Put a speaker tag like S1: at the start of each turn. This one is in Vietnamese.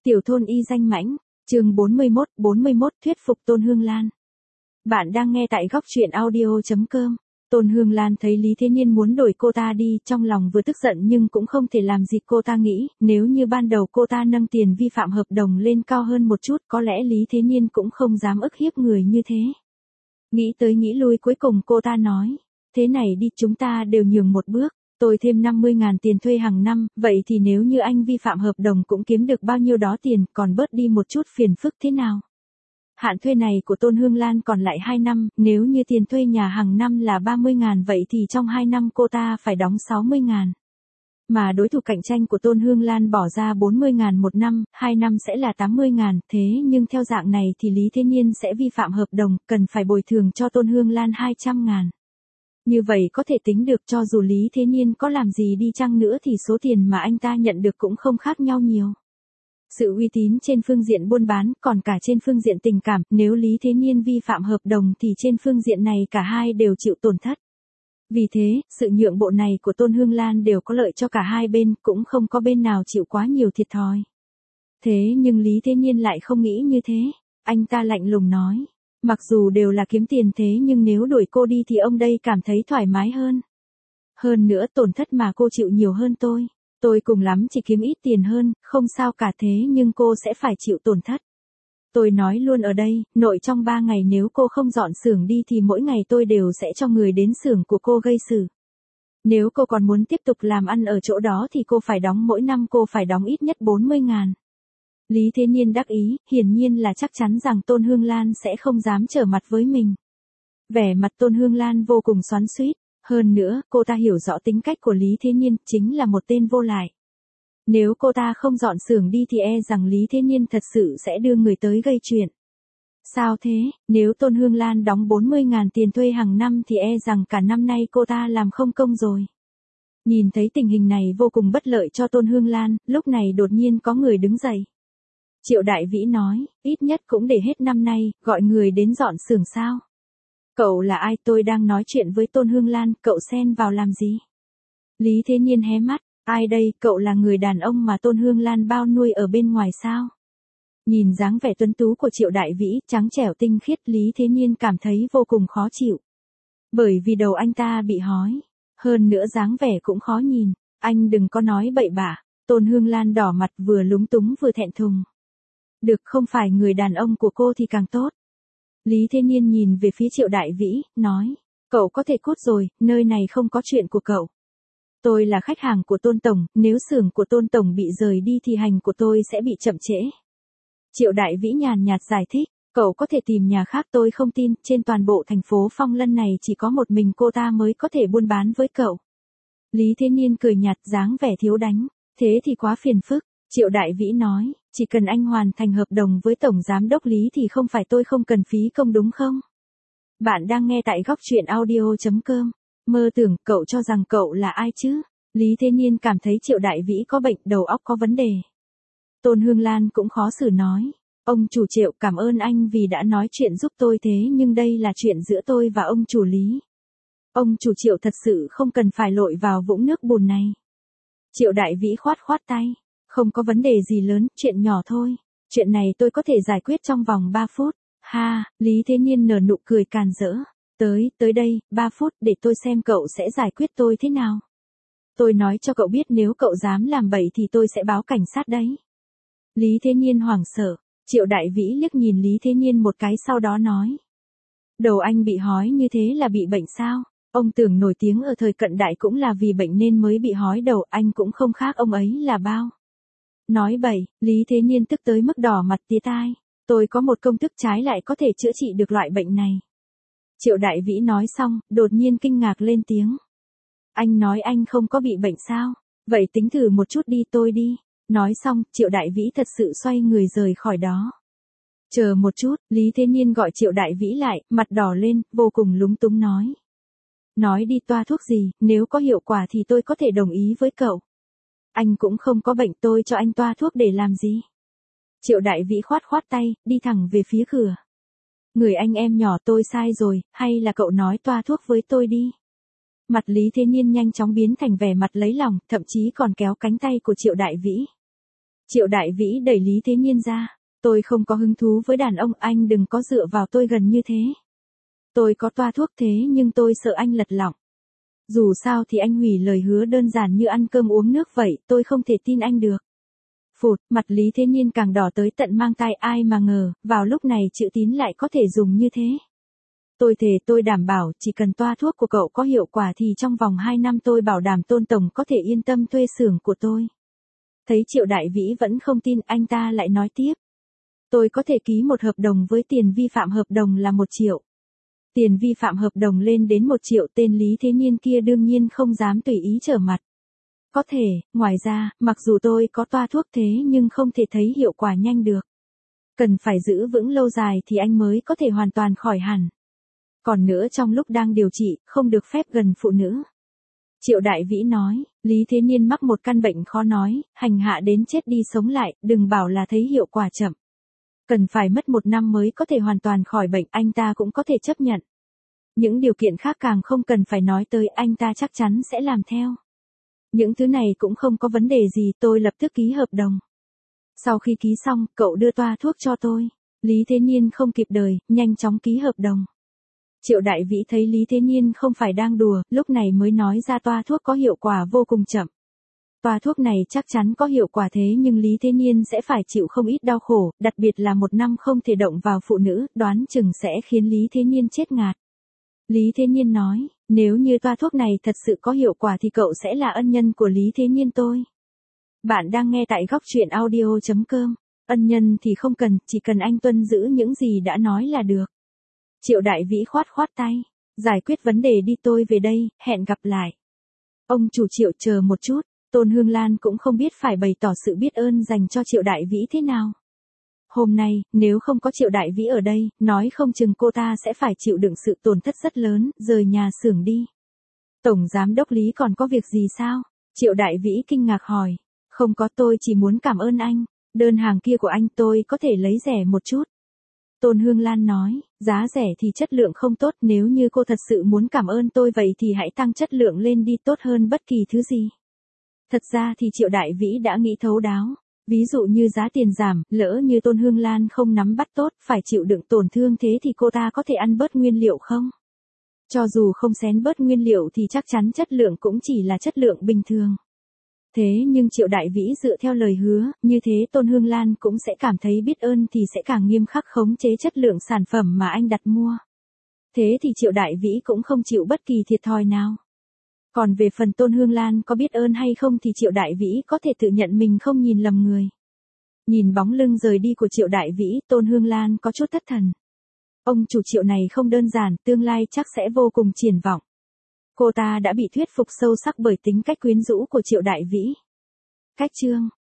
S1: Tiểu thôn y danh mãnh, chương 41 thuyết phục Tôn Hương Lan. Bạn đang nghe tại góc truyện audio.com. Tôn Hương Lan thấy Lý Thế Niên muốn đổi cô ta đi, trong lòng vừa tức giận nhưng cũng không thể làm gì. Cô ta nghĩ, nếu như ban đầu cô ta nâng tiền vi phạm hợp đồng lên cao hơn một chút, có lẽ Lý Thế Niên cũng không dám ức hiếp người như thế. Nghĩ tới nghĩ lui, cuối cùng cô ta nói, thế này đi, chúng ta đều nhường một bước. Tôi thêm 50.000 tiền thuê hàng năm, vậy thì nếu như anh vi phạm hợp đồng cũng kiếm được bao nhiêu đó tiền, còn bớt đi một chút phiền phức thế nào? Hạn thuê này của Tôn Hương Lan còn lại 2 năm, nếu như tiền thuê nhà hàng năm là 30.000 vậy thì trong 2 năm cô ta phải đóng 60.000. Mà đối thủ cạnh tranh của Tôn Hương Lan bỏ ra 40.000 một năm, 2 năm sẽ là 80.000, thế nhưng theo dạng này thì Lý Thế Niên sẽ vi phạm hợp đồng, cần phải bồi thường cho Tôn Hương Lan 200.000. Như vậy có thể tính được cho dù Lý Thế Niên có làm gì đi chăng nữa thì số tiền mà anh ta nhận được cũng không khác nhau nhiều. Sự uy tín trên phương diện buôn bán, còn cả trên phương diện tình cảm, nếu Lý Thế Niên vi phạm hợp đồng thì trên phương diện này cả hai đều chịu tổn thất. Vì thế, sự nhượng bộ này của Tôn Hương Lan đều có lợi cho cả hai bên, cũng không có bên nào chịu quá nhiều thiệt thòi. Thế nhưng Lý Thế Niên lại không nghĩ như thế, anh ta lạnh lùng nói. Mặc dù đều là kiếm tiền thế nhưng nếu đuổi cô đi thì ông đây cảm thấy thoải mái hơn. Hơn nữa tổn thất mà cô chịu nhiều hơn tôi. Tôi cùng lắm chỉ kiếm ít tiền hơn, không sao cả, thế nhưng cô sẽ phải chịu tổn thất. Tôi nói luôn ở đây, nội trong 3 ngày nếu cô không dọn xưởng đi thì mỗi ngày tôi đều sẽ cho người đến xưởng của cô gây sự. Nếu cô còn muốn tiếp tục làm ăn ở chỗ đó thì cô phải đóng, mỗi năm cô phải đóng ít nhất 40.000. Lý Thế Niên đắc ý, hiển nhiên là chắc chắn rằng Tôn Hương Lan sẽ không dám trở mặt với mình. Vẻ mặt Tôn Hương Lan vô cùng xoắn xuýt, hơn nữa, cô ta hiểu rõ tính cách của Lý Thế Niên, chính là một tên vô lại. Nếu cô ta không dọn xưởng đi thì rằng Lý Thế Niên thật sự sẽ đưa người tới gây chuyện. Sao thế, nếu Tôn Hương Lan đóng 40.000 tiền thuê hàng năm thì rằng cả năm nay cô ta làm không công rồi. Nhìn thấy tình hình này vô cùng bất lợi cho Tôn Hương Lan, lúc này đột nhiên có người đứng dậy. Triệu Đại Vĩ nói, ít nhất cũng để hết năm nay, gọi người đến dọn xưởng sao? Cậu là ai? Tôi đang nói chuyện với Tôn Hương Lan, cậu xen vào làm gì? Lý Thế Niên hé mắt, ai đây? Cậu là người đàn ông mà Tôn Hương Lan bao nuôi ở bên ngoài sao? Nhìn dáng vẻ tuấn tú của Triệu Đại Vĩ, trắng trẻo tinh khiết, Lý Thế Niên cảm thấy vô cùng khó chịu. Bởi vì đầu anh ta bị hói, hơn nữa dáng vẻ cũng khó nhìn, anh đừng có nói bậy bạ. Tôn Hương Lan đỏ mặt, vừa lúng túng vừa thẹn thùng. Được, không phải người đàn ông của cô thì càng tốt. Lý Thế Niên nhìn về phía Triệu Đại Vĩ, nói, cậu có thể cút rồi, nơi này không có chuyện của cậu. Tôi là khách hàng của Tôn Tổng, nếu xưởng của Tôn Tổng bị rời đi thì hành của tôi sẽ bị chậm trễ. Triệu Đại Vĩ nhàn nhạt giải thích, cậu có thể tìm nhà khác, tôi không tin, trên toàn bộ thành phố Phong Lân này chỉ có một mình cô ta mới có thể buôn bán với cậu. Lý Thế Niên cười nhạt, dáng vẻ thiếu đánh, thế thì quá phiền phức. Triệu Đại Vĩ nói, chỉ cần anh hoàn thành hợp đồng với Tổng Giám đốc Lý thì không phải tôi không cần phí công đúng không? Bạn đang nghe tại góc truyện audio.com. Mơ tưởng, cậu cho rằng cậu là ai chứ? Lý Thế Niên cảm thấy Triệu Đại Vĩ có bệnh, đầu óc có vấn đề. Tôn Hương Lan cũng khó xử nói, ông chủ Triệu, cảm ơn anh vì đã nói chuyện giúp tôi, thế nhưng đây là chuyện giữa tôi và ông chủ Lý. Ông chủ Triệu thật sự không cần phải lội vào vũng nước bùn này. Triệu Đại Vĩ khoát tay. Không có vấn đề gì lớn, chuyện nhỏ thôi. Chuyện này tôi có thể giải quyết trong vòng 3 phút. Ha, Lý Thế Niên nở nụ cười càn rỡ. Tới đây, 3 phút để tôi xem cậu sẽ giải quyết tôi thế nào. Tôi nói cho cậu biết nếu cậu dám làm bậy thì tôi sẽ báo cảnh sát đấy. Lý Thế Niên hoảng sợ. Triệu Đại Vĩ liếc nhìn Lý Thế Niên một cái sau đó nói. Đầu anh bị hói như thế là bị bệnh sao? Ông Tưởng nổi tiếng ở thời cận đại cũng là vì bệnh nên mới bị hói đầu, anh cũng không khác ông ấy là bao. Nói bậy, Lý Thế Niên tức tới mức đỏ mặt tía tai. Tôi có một công thức trái lại có thể chữa trị được loại bệnh này. Triệu Đại Vĩ nói xong, đột nhiên kinh ngạc lên tiếng. Anh nói anh không có bị bệnh sao? Vậy tính thử một chút đi, tôi đi. Nói xong, Triệu Đại Vĩ thật sự xoay người rời khỏi đó. Chờ một chút, Lý Thế Niên gọi Triệu Đại Vĩ lại, mặt đỏ lên, vô cùng lúng túng nói. Nói đi, toa thuốc gì, nếu có hiệu quả thì tôi có thể đồng ý với cậu. Anh cũng không có bệnh, tôi cho anh toa thuốc để làm gì? Triệu Đại Vĩ khoát tay, đi thẳng về phía cửa. Người anh em nhỏ, tôi sai rồi, hay là cậu nói toa thuốc với tôi đi. Mặt Lý Thế Niên nhanh chóng biến thành vẻ mặt lấy lòng, thậm chí còn kéo cánh tay của Triệu Đại Vĩ. Triệu Đại Vĩ đẩy Lý Thế Nhiên ra. Tôi không có hứng thú với đàn ông, anh đừng có dựa vào tôi gần như thế. Tôi có toa thuốc thế nhưng tôi sợ anh lật lọng. Dù sao thì anh hủy lời hứa đơn giản như ăn cơm uống nước vậy, tôi không thể tin anh được. Phụt, mặt Lý Thế Nhiên càng đỏ tới tận mang tai, ai mà ngờ, vào lúc này chữ tín lại có thể dùng như thế. Tôi thề tôi đảm bảo, chỉ cần toa thuốc của cậu có hiệu quả thì trong vòng 2 năm tôi bảo đảm Tôn Tổng có thể yên tâm thuê xưởng của tôi. Thấy Triệu Đại Vĩ vẫn không tin, anh ta lại nói tiếp. Tôi có thể ký một hợp đồng với tiền vi phạm hợp đồng là 1 triệu. Tiền vi phạm hợp đồng lên đến 1 triệu, tên Lý Thế Nhiên kia đương nhiên không dám tùy ý trở mặt. Có thể, ngoài ra, mặc dù tôi có toa thuốc thế nhưng không thể thấy hiệu quả nhanh được. Cần phải giữ vững lâu dài thì anh mới có thể hoàn toàn khỏi hẳn. Còn nữa trong lúc đang điều trị, không được phép gần phụ nữ. Triệu Đại Vĩ nói, Lý Thế Nhiên mắc một căn bệnh khó nói, hành hạ đến chết đi sống lại, đừng bảo là thấy hiệu quả chậm. Cần phải mất 1 năm mới có thể hoàn toàn khỏi bệnh, anh ta cũng có thể chấp nhận. Những điều kiện khác càng không cần phải nói tới, anh ta chắc chắn sẽ làm theo. Những thứ này cũng không có vấn đề gì, tôi lập tức ký hợp đồng. Sau khi ký xong, cậu đưa toa thuốc cho tôi. Lý Thế Nhiên không kịp đời, nhanh chóng ký hợp đồng. Triệu Đại Vĩ thấy Lý Thế Nhiên không phải đang đùa, lúc này mới nói ra toa thuốc có hiệu quả vô cùng chậm. Toa thuốc này chắc chắn có hiệu quả thế nhưng Lý Thế Nhiên sẽ phải chịu không ít đau khổ, đặc biệt là 1 năm không thể động vào phụ nữ, đoán chừng sẽ khiến Lý Thế Nhiên chết ngạt. Lý Thế Nhiên nói, nếu như toa thuốc này thật sự có hiệu quả thì cậu sẽ là ân nhân của Lý Thế Nhiên tôi. Bạn đang nghe tại góc truyện audio.com. Ân nhân thì không cần, chỉ cần anh tuân giữ những gì đã nói là được. Triệu Đại Vĩ khoát khoát tay. Giải quyết vấn đề đi, tôi về đây, hẹn gặp lại. Ông chủ Triệu, chờ một chút. Tôn Hương Lan cũng không biết phải bày tỏ sự biết ơn dành cho Triệu Đại Vĩ thế nào. Hôm nay, nếu không có Triệu Đại Vĩ ở đây, nói không chừng cô ta sẽ phải chịu đựng sự tổn thất rất lớn, rời nhà xưởng đi. Tổng Giám đốc Lý còn có việc gì sao? Triệu Đại Vĩ kinh ngạc hỏi. Không có, tôi chỉ muốn cảm ơn anh. Đơn hàng kia của anh tôi có thể lấy rẻ một chút. Tôn Hương Lan nói, giá rẻ thì chất lượng không tốt, nếu như cô thật sự muốn cảm ơn tôi vậy thì hãy tăng chất lượng lên đi, tốt hơn bất kỳ thứ gì. Thật ra thì Triệu Đại Vĩ đã nghĩ thấu đáo. Ví dụ như giá tiền giảm, lỡ như Tôn Hương Lan không nắm bắt tốt, phải chịu đựng tổn thương thế thì cô ta có thể ăn bớt nguyên liệu không? Cho dù không xén bớt nguyên liệu thì chắc chắn chất lượng cũng chỉ là chất lượng bình thường. Thế nhưng Triệu Đại Vĩ dựa theo lời hứa, như thế Tôn Hương Lan cũng sẽ cảm thấy biết ơn thì sẽ càng nghiêm khắc khống chế chất lượng sản phẩm mà anh đặt mua. Thế thì Triệu Đại Vĩ cũng không chịu bất kỳ thiệt thòi nào. Còn về phần Tôn Hương Lan có biết ơn hay không thì Triệu Đại Vĩ có thể tự nhận mình không nhìn lầm người. Nhìn bóng lưng rời đi của Triệu Đại Vĩ, Tôn Hương Lan có chút thất thần. Ông chủ Triệu này không đơn giản, tương lai chắc sẽ vô cùng triển vọng. Cô ta đã bị thuyết phục sâu sắc bởi tính cách quyến rũ của Triệu Đại Vĩ. Cách chương